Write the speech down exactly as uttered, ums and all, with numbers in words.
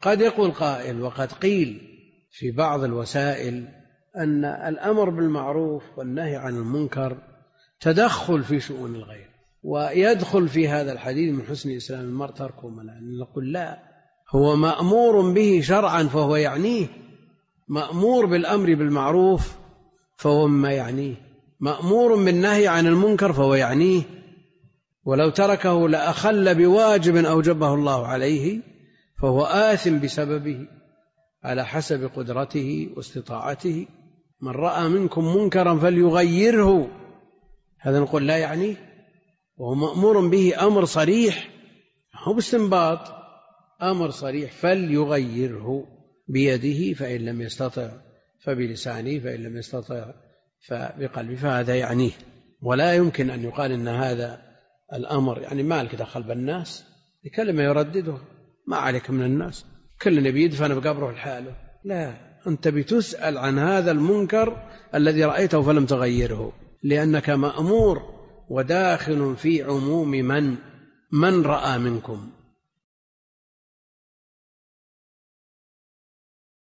قد يقول قائل وقد قيل في بعض الوسائل أن الأمر بالمعروف والنهي عن المنكر تدخل في شؤون الغير، ويدخل في هذا الحديث من حسن إسلام المرء تركه ما لا. نقول لا، هو مأمور به شرعا فهو يعنيه، مأمور بالأمر بالمعروف فهو ما يعنيه، مأمور بالنهي عن المنكر فهو يعنيه، ولو تركه لأخل بواجب أوجبه الله عليه فهو آثم بسببه على حسب قدرته واستطاعته. من رأى منكم منكرا فليغيره، هذا نقول لا يعنيه، وهو مأمور به أمر صريح، هو باستنباط أمر صريح، فليغيره بيده فإن لم يستطع فبلسانه فإن لم يستطع فبقلبه، فهذا يعنيه. ولا يمكن أن يقال إن هذا الأمر يعني مالك دخل بالناس، كلمة يرددها، ما عليك من الناس، كل نبي يدفن بقبره لحاله، لا، أنت بتسأل عن هذا المنكر الذي رأيته فلم تغيره، لأنك مأمور وداخل في عموم من من رأى منكم.